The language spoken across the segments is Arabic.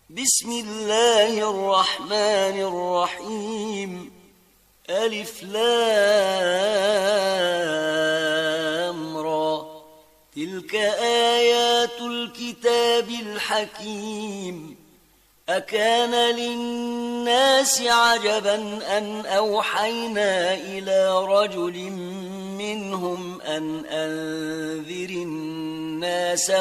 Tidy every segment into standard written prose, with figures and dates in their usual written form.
بسم الله الرحمن الرحيم. ألف لام را. تلك آيات الكتاب الحكيم. أكان للناس عجبا أن أوحينا إلى رجل منهم أن أنذر الناس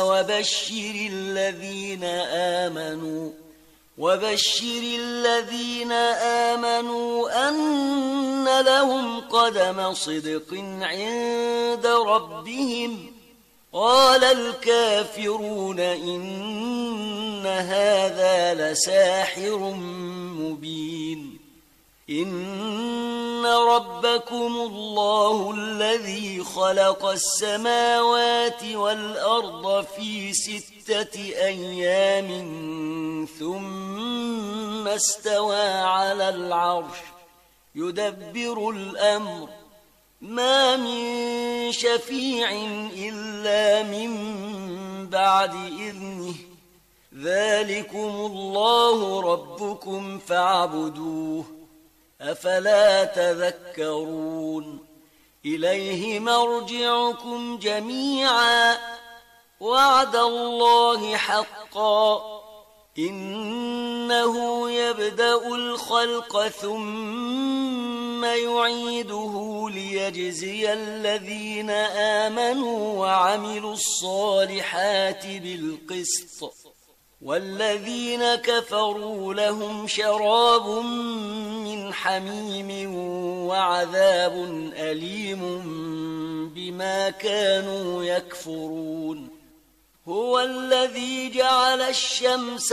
وبشر الذين آمنوا أن لهم قدم صدق عند ربهم. قال الكافرون إن هذا لساحر مبين. إن ربكم الله الذي خلق السماوات والأرض في 6 أيام ثم استوى على العرش يدبر الأمر. ما من شفيع إلا من بعد إذنه. ذلكم الله ربكم فاعبدوه. أفلا تذكرون. إليه مرجعكم جميعا وعد الله حقا. إنه يبدأ الخلق ثم يعيده ليجزي الذين آمنوا وعملوا الصالحات بالقسط. والذين كفروا لهم شراب من حميم وعذاب أليم بما كانوا يكفرون. هو الذي جعل الشمس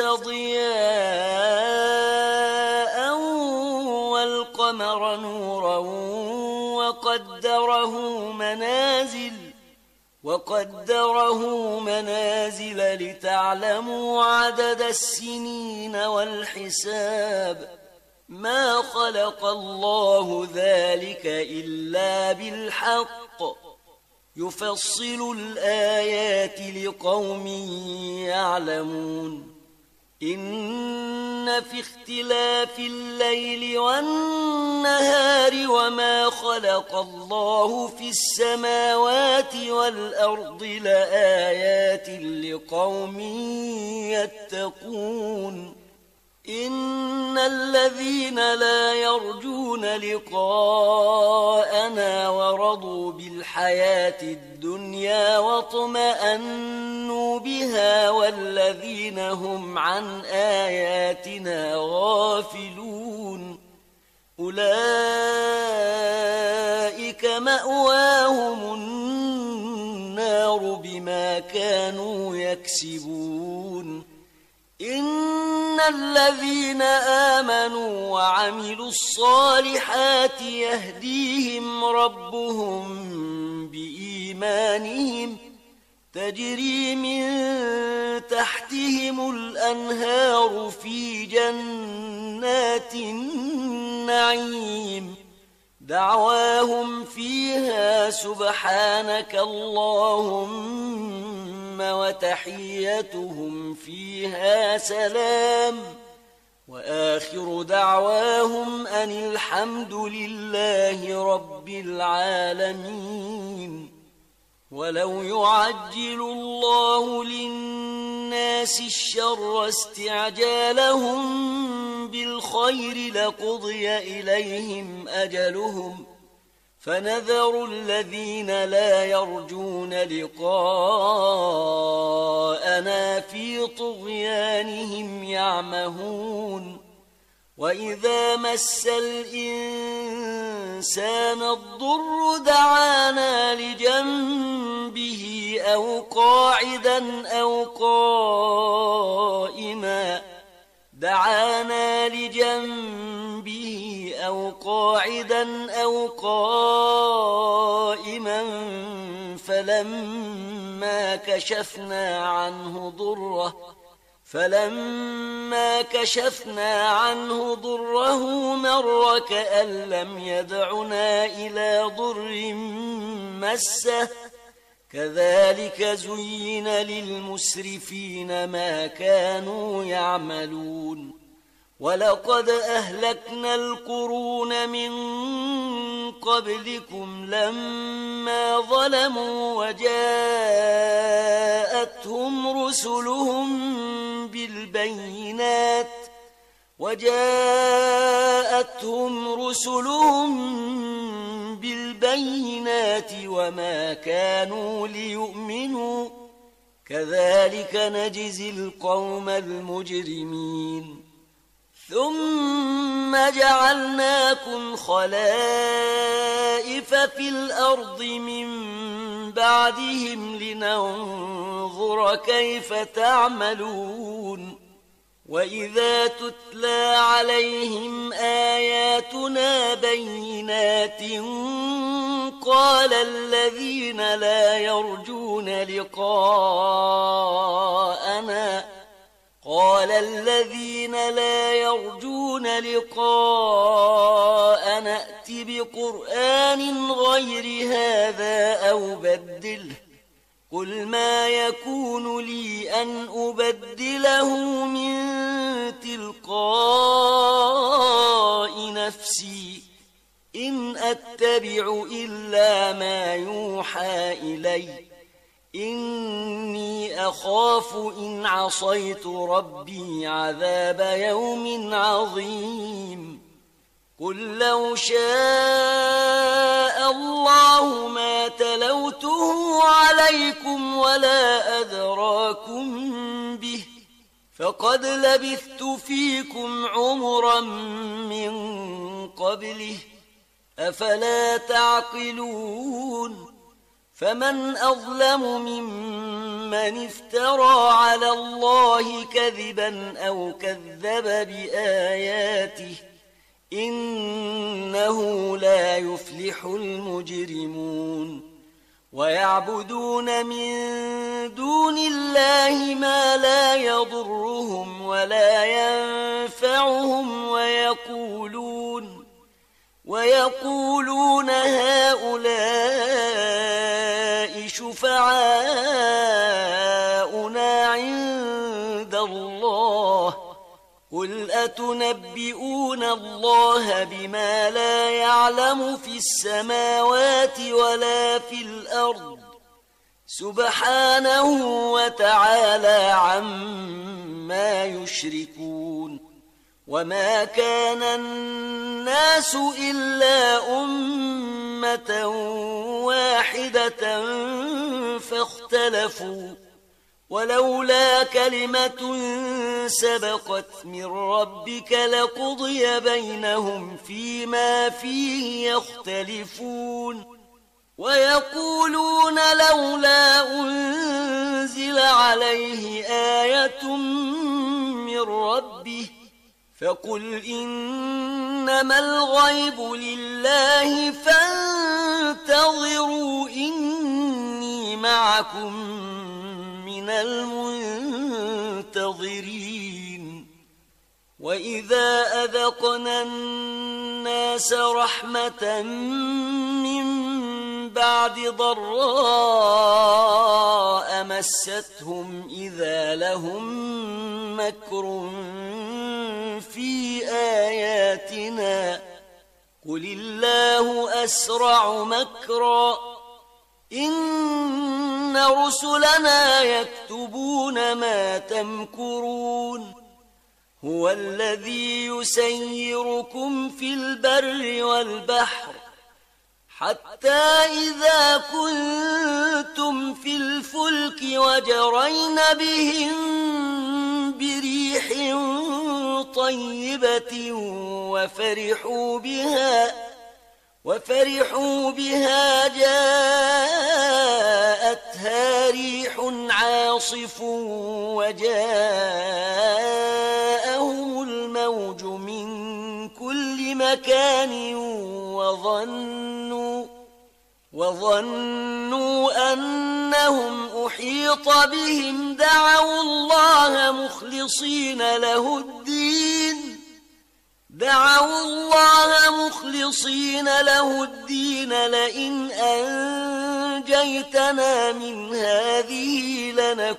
ضياء والقمر نورا وقدره منازل لتعلموا عدد السنين والحساب. ما خلق الله ذلك إلا بالحق. يفصل الآيات لقوم يعلمون. إن في اختلاف الليل والنهار وما خلق الله في السماوات والأرض لآيات لقوم يتقون. إن الذين لا يرجون لقاءنا ورضوا بالحياة الدنيا واطمأنوا بها والذين هم عن آياتنا غافلون أولئك مأواهم النار بما كانوا يكسبون. إن الذين آمنوا وعملوا الصالحات يهديهم ربهم بإيمانهم تجري من تحتهم الأنهار في جنات النعيم. دعواهم فيها سبحانك اللهم وتحيتهم فيها سلام. وآخر دعواهم أن الحمد لله رب العالمين. ولو يعجل الله للناس الشر استعجالهم بالخير لقضي إليهم أجلهم. فنذر الذين لا يرجون لقاءنا في طغيانهم يعمهون. وإذا مس الإنسان الضر دعانا لجنبه أو قاعدا أو قائما فلما كشفنا عنه ضره مر كأن لم يدعنا إلى ضر مسه كذلك زين للمسرفين ما كانوا يعملون ولقد أهلكنا القرون من قبلكم لما ظلموا وجاءتهم رسلهم بالبينات وما كانوا ليؤمنوا كذلك نجزي القوم المجرمين ثم جعلناكم خلائف في الأرض من بعدهم لننظر كيف تعملون وإذا تتلى عليهم آياتنا بينات قال الذين لا يرجون لقاءنا ائت بقرآن غير هذا أو بدله قل ما يكون لي أن أبدله من تلقاء نفسي إن أتبع إلا ما يوحى إلي إني أخاف إن عصيت ربي عذاب يوم عظيم قل لو شاء الله ما تلوته عليكم ولا أدراكم به فقد لبثت فيكم عمرا من قبله أفلا تعقلون فمن أظلم ممن افترى على الله كذبا أو كذب بآياته إنه لا يفلح المجرمون ويعبدون من دون الله ما لا يضرهم ولا ينفعهم ويقولون هؤلاء شفعاؤنا عند الله قل أتنبئون الله بما لا يعلم في السماوات ولا في الأرض سبحانه وتعالى عما يشركون وما كان الناس إلا أمة واحدة فاختلفوا ولولا كلمة سبقت من ربك لقضي بينهم فيما فيه يختلفون ويقولون لولا أنزل عليه آية من ربه فقل إنما الغيب لله فانتظروا إني معكم من المنتظرين وإذا أذقنا الناس رحمة من بعد ضراء مستهم إذا لهم مكر في آياتنا قل الله أسرع مكرا إن رسلنا يكتبون ما تمكرون هو الذي يسيركم في البر والبحر حتى إذا كنتم في الفلك وجرين بهم بريح طيبة وفرحوا بها جاءتها ريح عاصف وجاءهم الموج من كل مكان وظنوا أنهم أحيط بهم دعوا الله مخلصين له الدين لئن أنجيتنا من هذه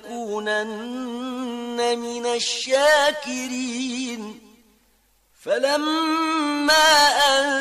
لنكونن من الشاكرين فلما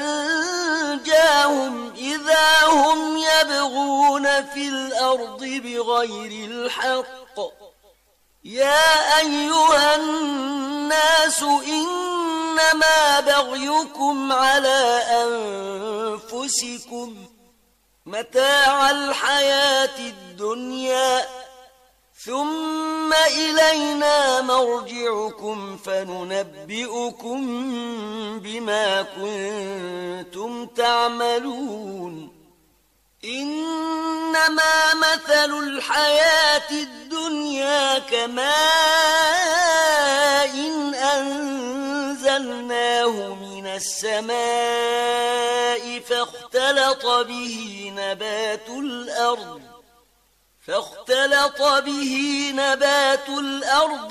أنجاهم إذا هم يبغون في الأرض بغير الحق يا أيها الناس إنما بغيكم على أنفسكم متاع الحياة الدنيا ثم إلينا مرجعكم فننبئكم بما كنتم تعملون إنما مثل الحياة الدنيا كماء أنزلناه من السماء فاختلط به نبات الأرض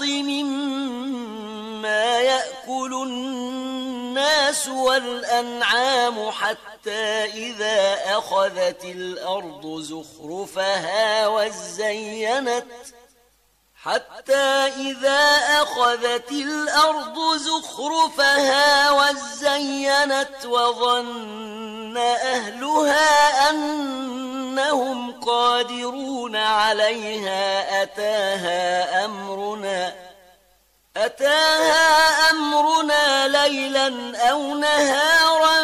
مما يأكل الناس والأنعام حتى إذا أخذت الأرض زخرفها وزينت وظن أهلها أنهم قادرون عليها أتاها أمرنا ليلا أو نهارا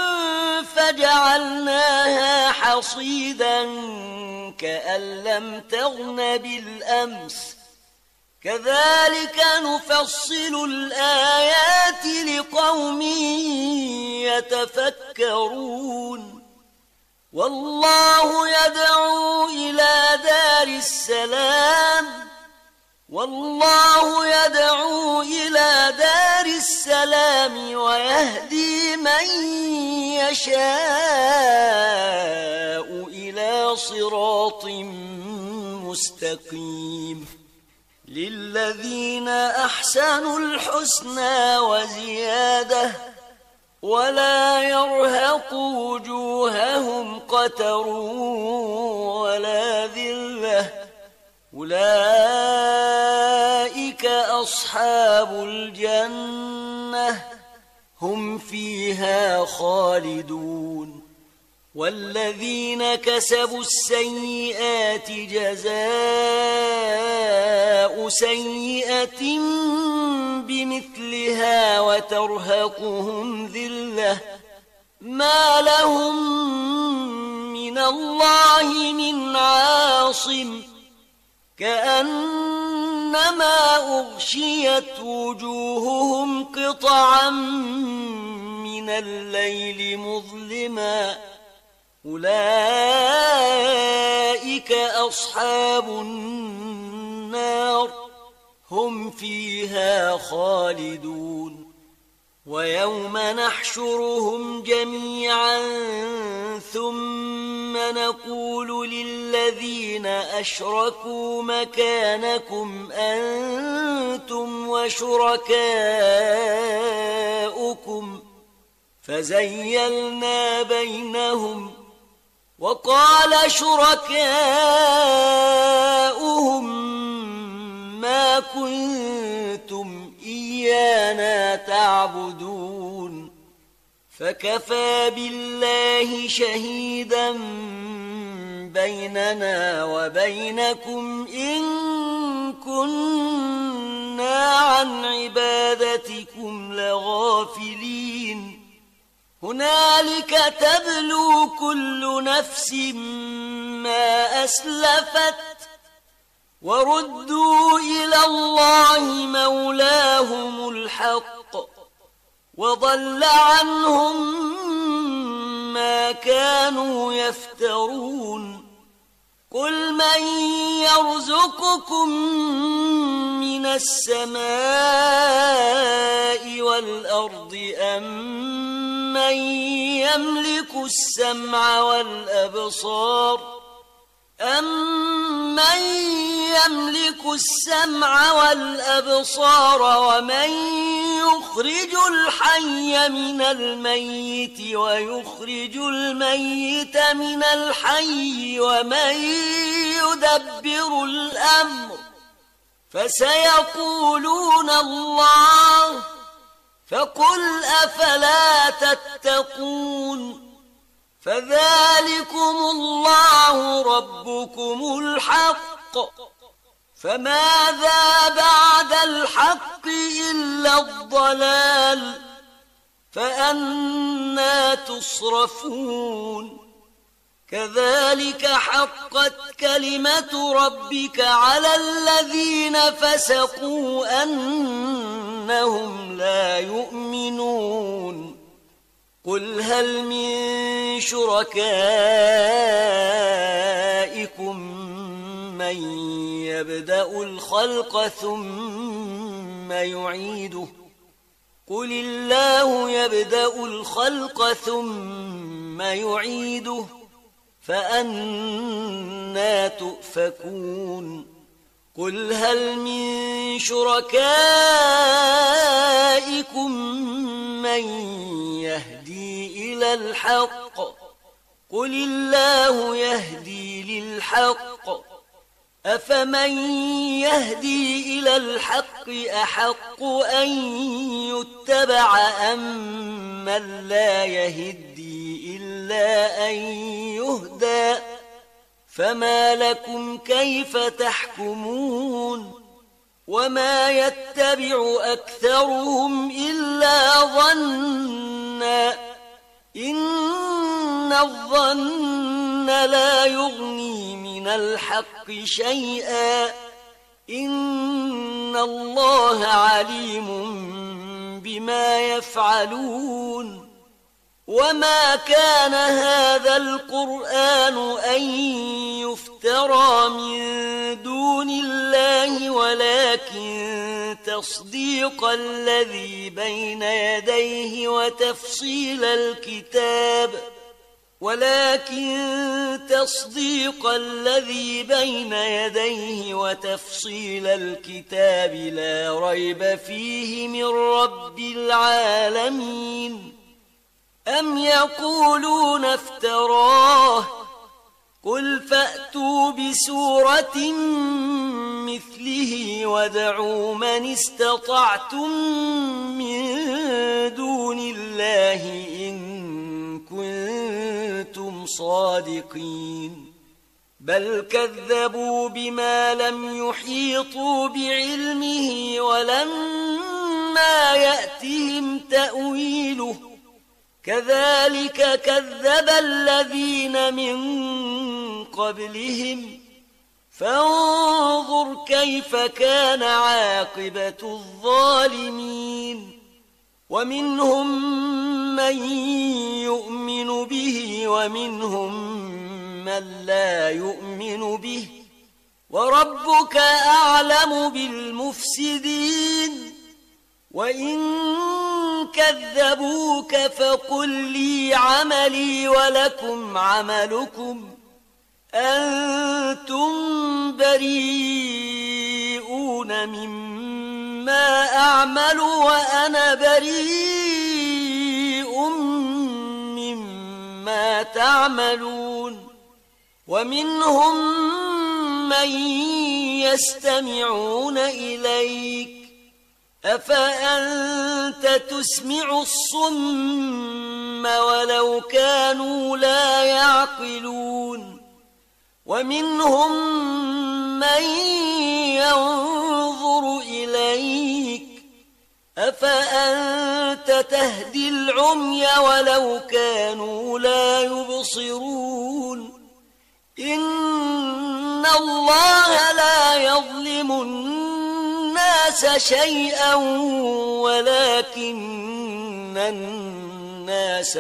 فجعلناها حصيدا كأن لم تغن بالأمس كذلك نفصل الآيات لقوم يتفكرون والله يدعو إلى دار السلام ويهدي من يشاء إلى صراط مستقيم للذين أحسنوا الحسنى وزيادة ولا يرهق وجوههم قتر ولا ذلة أولئك أصحاب الجنة هم فيها خالدون والذين كسبوا السيئات جزاء سيئة بمثلها وترهقهم ذلة ما لهم من الله من عاصم كأنما أغشيت وجوههم قطعا من الليل مظلما أولئك أصحاب النار هم فيها خالدون ويوم نحشرهم جميعا ثم نقول للذين أشركوا مكانكم أنتم وشركاؤكم فزيلنا بينهم وقال شركاؤهم ما كنتم إيانا تعبدون فكفى بالله شهيدا بيننا وبينكم إن كنا عن عبادتكم لغافلين هنالك تبلو كل نفس ما أسلفت وردوا إلى الله مولاهم الحق وضل عنهم ما كانوا يفترون قل من يرزقكم من السماء والأرض أمن يملك السمع والأبصار ومن يخرج الحي من الميت ويخرج الميت من الحي ومن يدبر الأمر فسيقولون الله فقل أفلا تتقون فذلكم الله ربكم الحق فماذا بعد الحق إلا الضلال فأنى تصرفون كذلك حقت كلمة ربك على الذين فسقوا أنهم لا يؤمنون قل هل من شركائكم من يبدأ الخلق ثم يعيده قل الله يبدأ الخلق ثم يعيده فأنى تؤفكون قل هل من شركائكم من يهدي إلى الحق قل الله يهدي للحق أفمن يهدي إلى الحق أحق أن يتبع أم من لا يهدي إلا أن يهدى فما لكم كيف تحكمون وما يتبع أكثرهم إلا ظنا إن الظن لا يغني من الحق شيئا إن الله عليم بما يفعلون وما كان هذا القرآن أن يفترى من دون الله ولكن تصديق الذي بين يديه وتفصيل الكتاب لا ريب فيه من رب العالمين أم يقولون افتراه قل فأتوا بسورة مثله وادعوا من استطعتم من دون الله إن كنتم صادقين بل كذبوا بما لم يحيطوا بعلمه ولما يأتهم تأويله كذلك كذب الذين من قبلهم فانظر كيف كان عاقبة الظالمين ومنهم من يؤمن به ومنهم من لا يؤمن به وربك أعلم بالمفسدين وإن كذبوك فقل لي عملي ولكم عملكم أنتم بريئون مما أعمل وأنا بريء مما تعملون ومنهم من يستمعون إليك أفأنت تسمع الصم ولو كانوا لا يعقلون ومنهم من ينظر إليك أفأنت تهدي العمي ولو كانوا لا يبصرون إن الله لا يظلم الناس شيئا ولكن الناس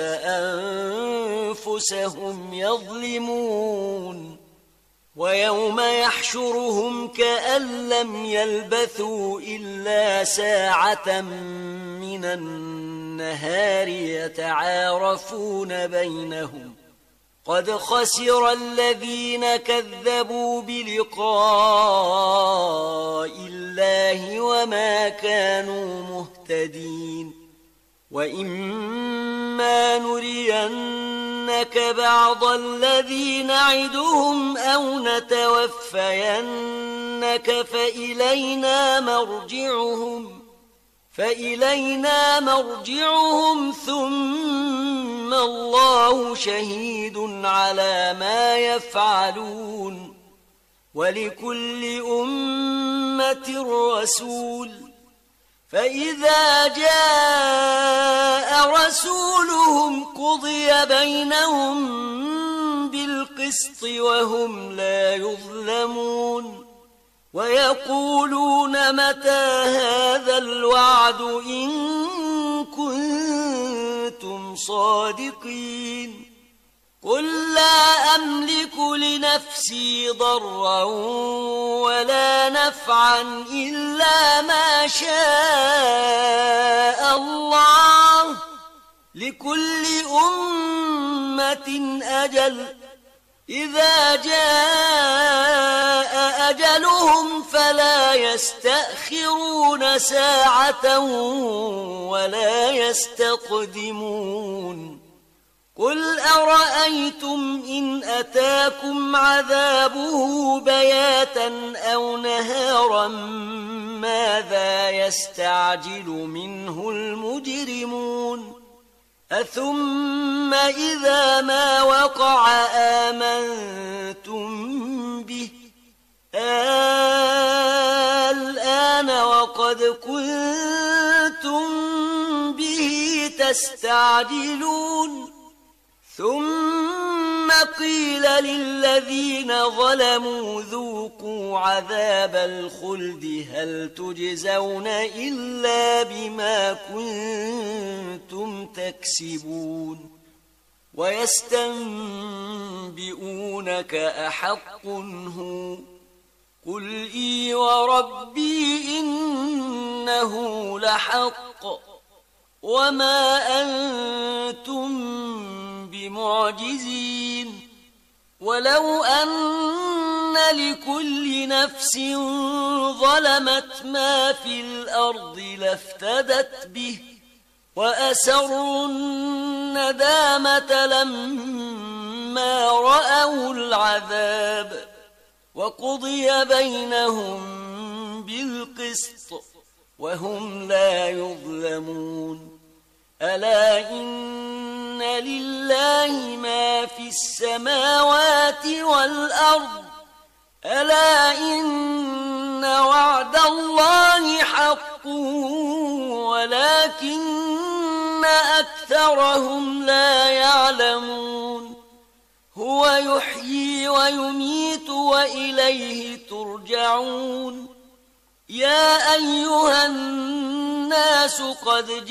أنفسهم يظلمون ويوم يحشرهم كأن لم يلبثوا إلا ساعة من النهار يتعارفون بينهم قد خسر الذين كذبوا بلقاء الله وما كانوا مهتدين وإما نرينك بعض الذي نعدهم أو نتوفينك فإلينا مرجعهم ثم الله شهيد على ما يفعلون ولكل أمة رسول فإذا جاء رسولهم قضي بينهم بالقسط وهم لا يظلمون ويقولون متى هذا الوعد إن كنتم صادقين قل لا أملك لنفسي ضرا ولا نفعا إلا ما شاء الله لكل أمة أجل إذا جاء أجلهم فلا يستأخرون ساعة ولا يستقدمون قل أرأيتم إن أتاكم عذابه بياتا أو نهارا ماذا يستعجل منه المجرمون أثم إذا ما وقع آمنتم به الآن وقد كنتم به تستعجلون ثم قيل للذين ظلموا ذوقوا عذاب الخلد هل تجزون إلا بما كنتم تكسبون ويستنبئونك أحق هو قل إي وربي إنه لحق وما أنتم بمعجزين ولو أن لكل نفس ظلمت ما في الأرض لافتدت به وأسروا الندامة لما رأوا العذاب وقضي بينهم بالقسط وهم لا يظلمون ألا إن لله ما في السماوات والأرض ألا إن وعد الله حق ولكن أكثرهم لا يعلمون هو يحيي ويميت وإليه ترجعون يا أيها الناس قد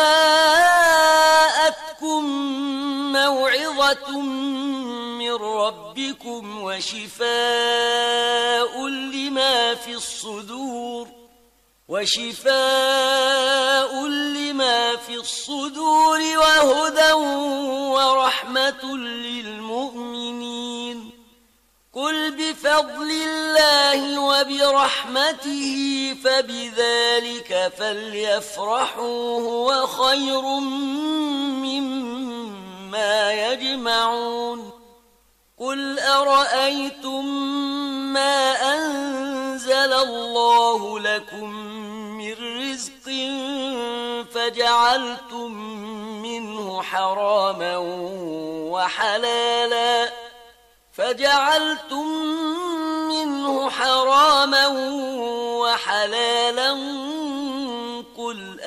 جاءتكم موعظة من ربكم وشفاء لما في الصدور وهدى ورحمة للمؤمنين قل بفضل الله وبرحمته فبذلك فليفرحوا هو خير مما يجمعون قل أرأيتم ما أنزل الله لكم من رزق فجعلتم منه حراما وحلالا قل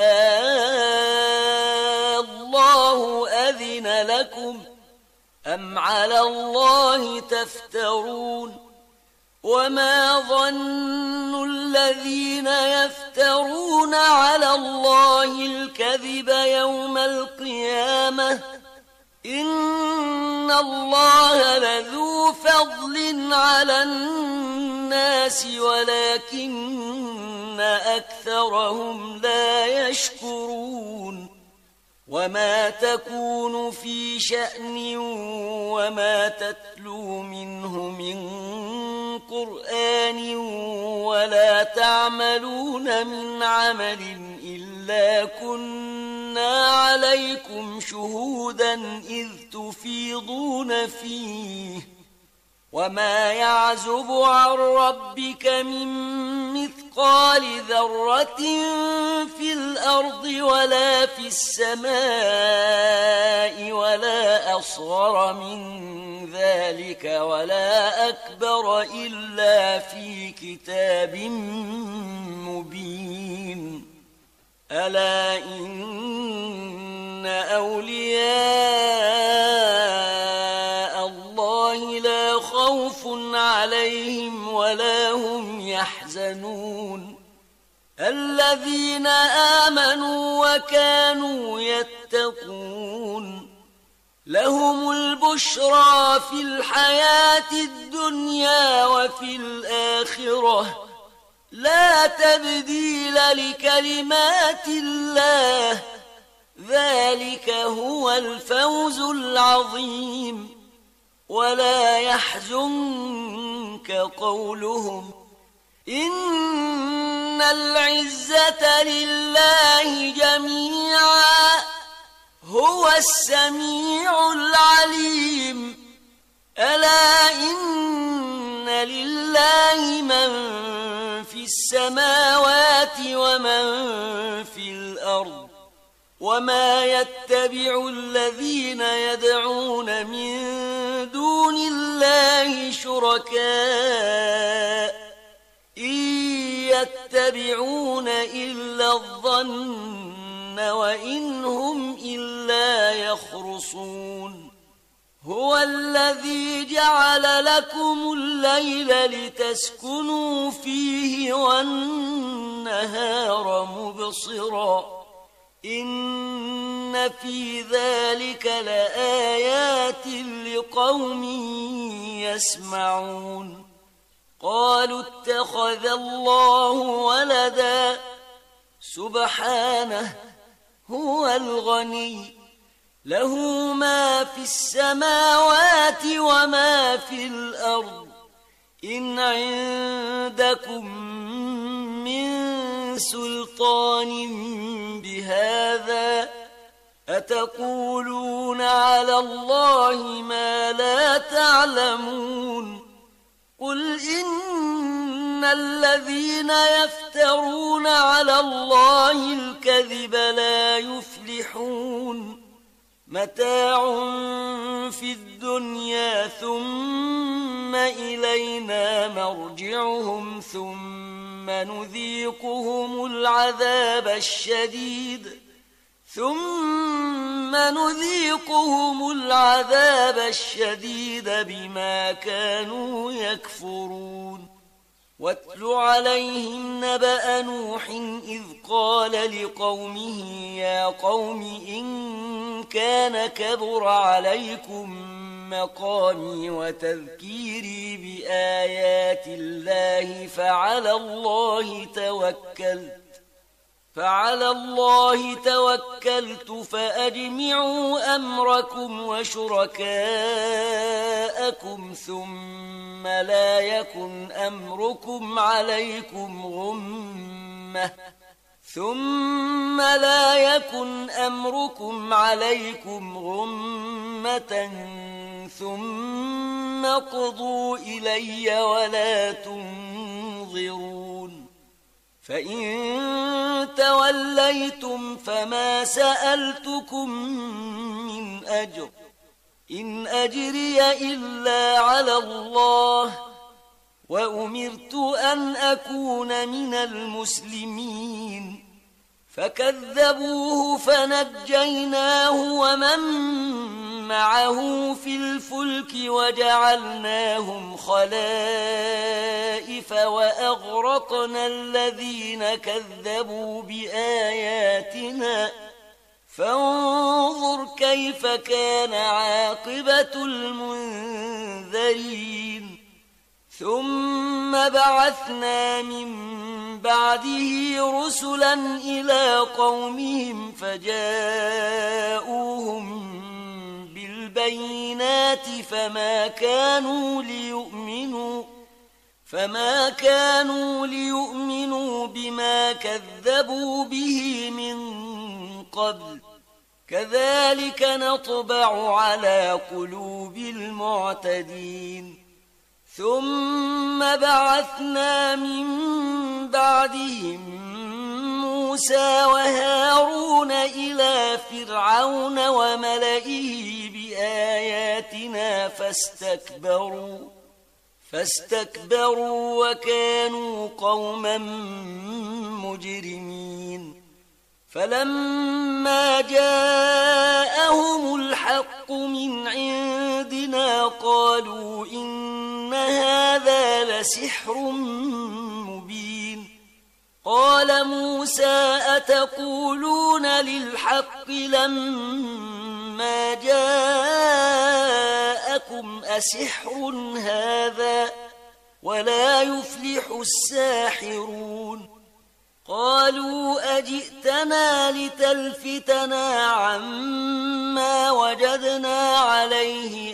الله أذن لكم أم على الله تفترون وما ظن الذين يفترون على الله الكذب يوم القيامة إن الله لذو فضل على الناس ولكن أكثرهم لا يشكرون وما تكون في شأن وما تتلو منه من قرآن ولا تعملون من عمل إلا كنا عليكم شهودا إذ تفيضون فيه وما يعزب عن ربك من مثقال ذرة في الأرض ولا في السماء ولا أصغر من ذلك ولا أكبر إلا في كتاب مبين ألا إن أولياء الله لا خوف عليهم ولا هم يحزنون الذين آمنوا وكانوا يتقون لهم البشرى في الحياة الدنيا وفي الآخرة لا تبديل لكلمات الله ذلك هو الفوز العظيم ولا يحزنك قولهم إن العزة لله جميعا هو السميع العليم ألا إن لله من في السماوات ومن في الأرض وما يتبع الذين يدعون من دون الله شركاء إن يتبعون إلا الظن وإن هم إلا يخرصون هو الذي جعل لكم الليل لتسكنوا فيه والنهار مبصرا إن في ذلك لآيات لقوم يسمعون قالوا اتخذ الله ولدا سبحانه هو الغني له ما في السماوات وما في الأرض إن عندكم من سلطان بهذا أتقولون على الله ما لا تعلمون قل إن الذين يفترون على الله الكذب لا يفلحون متاع في الدنيا ثم إلينا مرجعهم ثم نذيقهم العذاب الشديد بما كانوا يكفرون واتل عليهم نبأ نوح إذ قال لقومه يا قوم إن كان كبر عليكم مقامي وتذكيري بآيات الله فعلى الله توكلت فأجمعوا أمركم وشركاءكم ثم لا يكن أمركم عليكم غمة ثم قضوا إلي ولا تنظرون فإن توليتم فما سألتكم من أجر إن أجري إلا على الله وأمرت أن أكون من المسلمين فكذبوه فنجيناه ومن معه في الفلك وجعلناهم خلائف وأغرقنا الذين كذبوا بآياتنا فانظر كيف كان عاقبة المنذرين ثم بعثنا من بعده رسلا إلى قومهم فجاءوهم بالبينات فما كانوا ليؤمنوا بما كذبوا به من قبل كذلك نطبع على قلوب المعتدين ثم بعثنا من بعدهم موسى وهارون إلى فرعون وملئه بآياتنا فاستكبروا وكانوا قوما مجرمين فلما جاءهم الحق من عندنا قالوا إن هذا لسحر مبين قال موسى أتقولون للحق لما جاءكم أسحر هذا ولا يفلح الساحرون قالوا أجئتنا لتلفتنا عما وجدنا عليه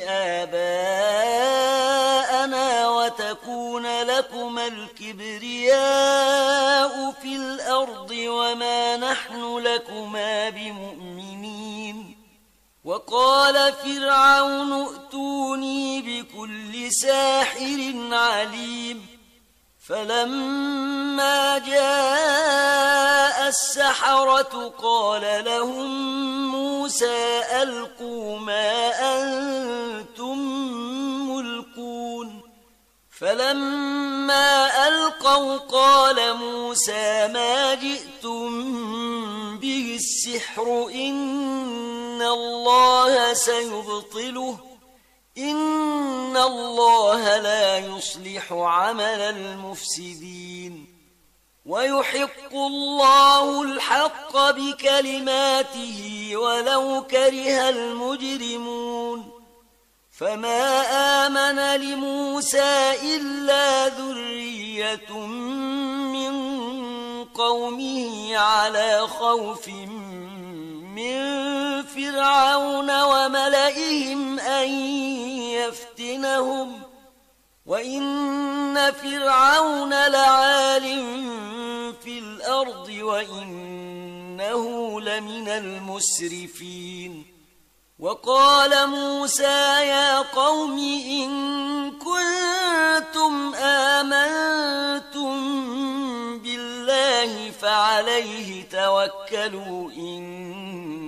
آباءنا وتكون لكما الكبرياء في الأرض وما نحن لكما بمؤمنين وقال فرعون ائتوني بكل ساحر عليم فلما جاء السحرة قال لهم موسى ألقوا ما أنتم ملقون فلما ألقوا قال موسى ما جئتم به السحر إن الله سيبطله إن الله لا يصلح عمل المفسدين ويحق الله الحق بكلماته ولو كره المجرمون فما آمن لموسى إلا ذرية من قومه على خوف من فرعون وملئهم أن يفتنهم وإن فرعون لعال في الأرض وإنه لمن المسرفين وقال موسى يا قوم إن كنتم آمنتم بالله فعليه توكلوا إن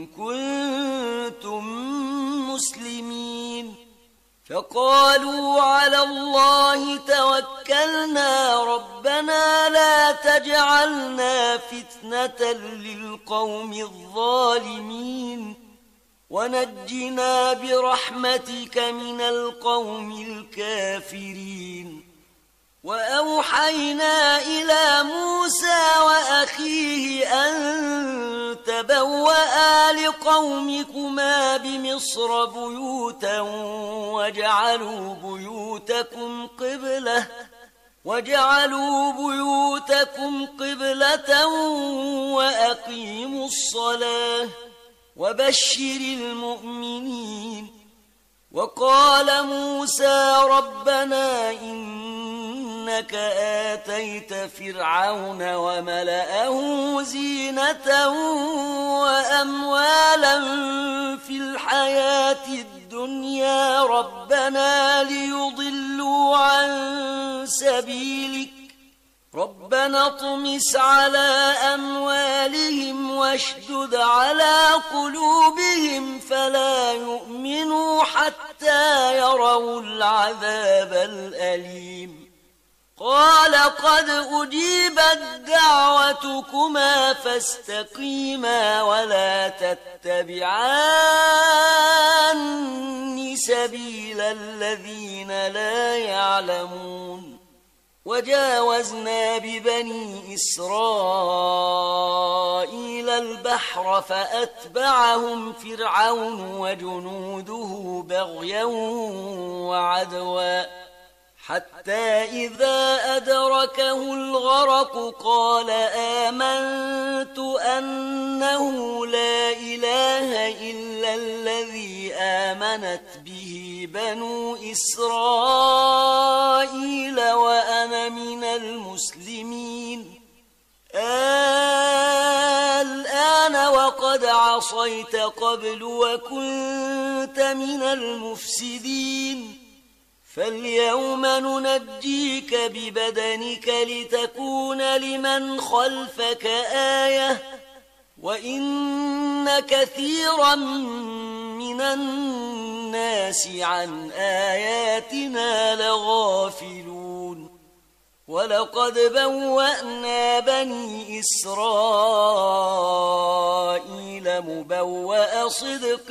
كنتم مسلمين فقالوا على الله توكلنا ربنا لا تجعلنا فتنة للقوم الظالمين ونجنا برحمتك من القوم الكافرين وأوحينا إلى موسى وأخيه أن تبوأ لقومكما بمصر بيوتا وجعلوا بيوتكم قبلة وأقيموا الصلاة وبشر المؤمنين وقال موسى ربنا إنك آتيت فرعون وملأه زينة وأموالا في الحياة الدنيا ربنا ليضلوا عن سبيلك ربنا اطمس على أموالهم واشدد على قلوبهم فلا يؤمنوا حتى يروا العذاب الأليم قال قد أجيبت دعوتكما فاستقيما ولا تتبعان سبيل الذين لا يعلمون وجاوزنا ببني إسرائيل البحر فأتبعهم فرعون وجنوده بغيا وعدوا حتى إذا أدركه الغرق قال آمنت أنه لا إله إلا الذي آمنت به بنو إسرائيل وأنا من المسلمين. الآن وقد عصيت قبل وكنت من المفسدين، فاليوم ننجيك ببدنك لتكون لمن خلفك آية، وإن كثيرا من الناس عن آياتنا لغافلون. ولقد بوأنا بني إسرائيل مبوأ صدق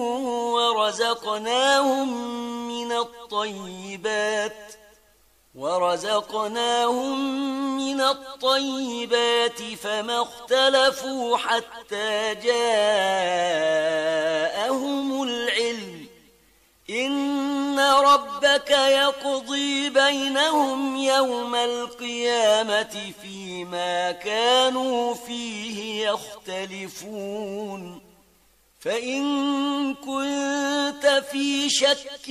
ورزقناهم من الطيبات فما اختلفوا حتى جاءهم العلم. إن ربك يقضي بينهم يوم القيامة فيما كانوا فيه يختلفون. فإن كنت في شك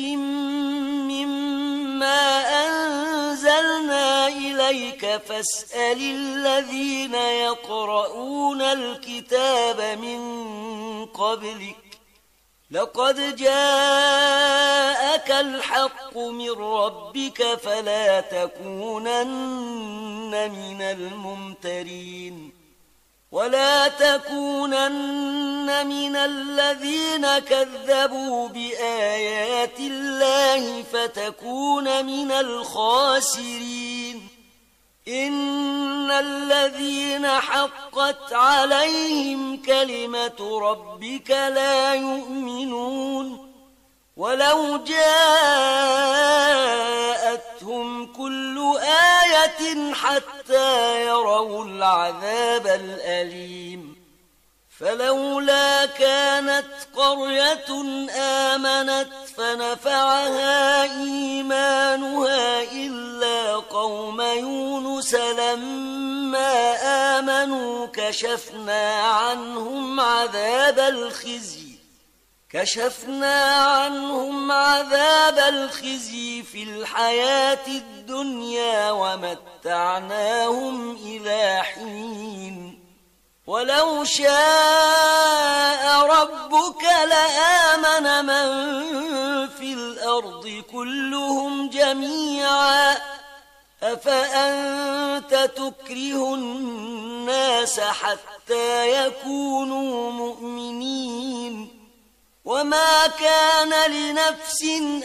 مما أنزلنا إليك فاسأل الذين يقرؤون الكتاب من قبلك، لقد جاءك الحق من ربك فلا تكونن من الممترين، ولا تكونن من الذين كذبوا بآيات الله فتكون من الخاسرين. إن الذين حقت عليهم كلمة ربك لا يؤمنون، ولو جاءتهم كل آية حتى يروا العذاب الأليم. فلولا كانت قرية آمنت فنفعها إيمانها إلا قوم يونس لما آمنوا كشفنا عنهم عذاب الخزي في الحياة الدنيا ومتعناهم إلى حين. ولو شاء ربك لآمن من في الأرض كلهم جميعا، أفأنت تكره الناس حتى يكونوا مؤمنين؟ وما كان لنفس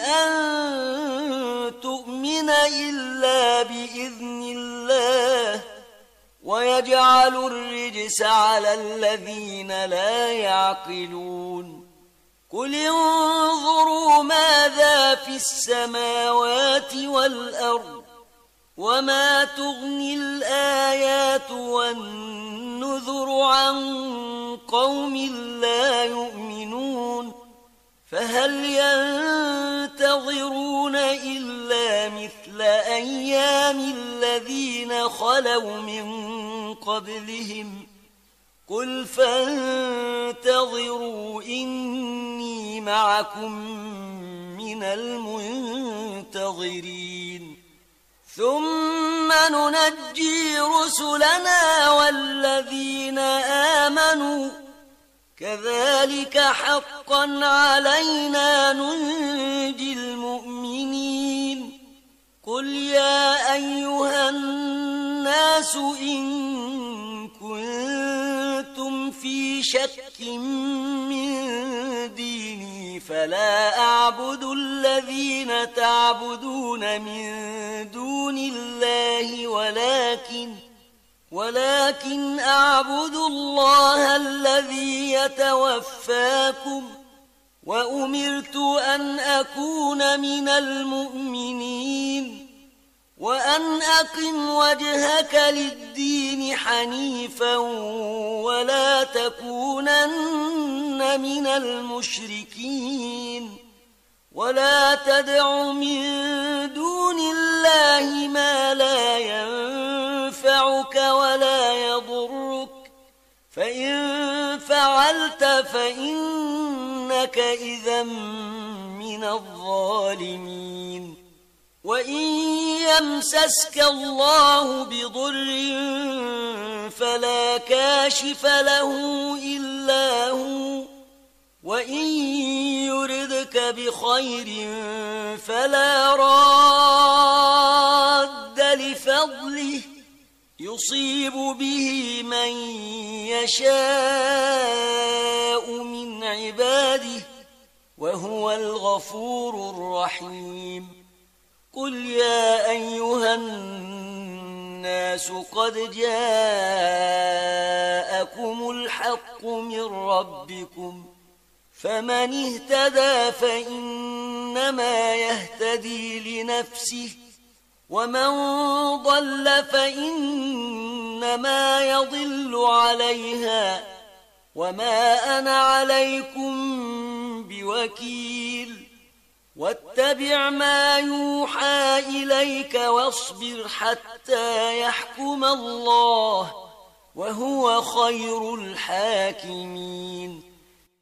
أن تؤمن إلا بإذن الله، ويجعل الرجس على الذين لا يعقلون. قل انظروا ماذا في السماوات والأرض وما تغني الآيات والنذر عن قوم لا يؤمنون. فهل ينتظرون إلا مثل أيام الذين خلوا من قبلهم؟ قل فانتظروا إني معكم من المنتظرين. ثم ننجي رسلنا والذين آمنوا، كذلك حقا علينا ننجي المؤمنين. قل يا أيها الناس إن كنتم في شك من ديني فلا أعبد الذين تعبدون من دون الله ولكن أعبد الله الذي يتوفاكم، وأمرت أن أكون من المؤمنين، وأن أقم وجهك للدين حنيفا ولا تكونن من المشركين. ولا تدع من دون الله ما لا ينفعك ولا يضرك فإن فعلت فإنك إذا من الظالمين وإن يمسسك الله بضر فلا كاشف له إلا هو وإن يردك بخير فلا راد لفضله يصيب به من يشاء من عباده وهو الغفور الرحيم قل يا أيها الناس قد جاءكم الحق من ربكم فمن اهتدى فإنما يهتدي لنفسه ومن ضل فإنما يضل عليها وما أنا عليكم بوكيل واتبع ما يوحى إليك واصبر حتى يحكم الله وهو خير الحاكمين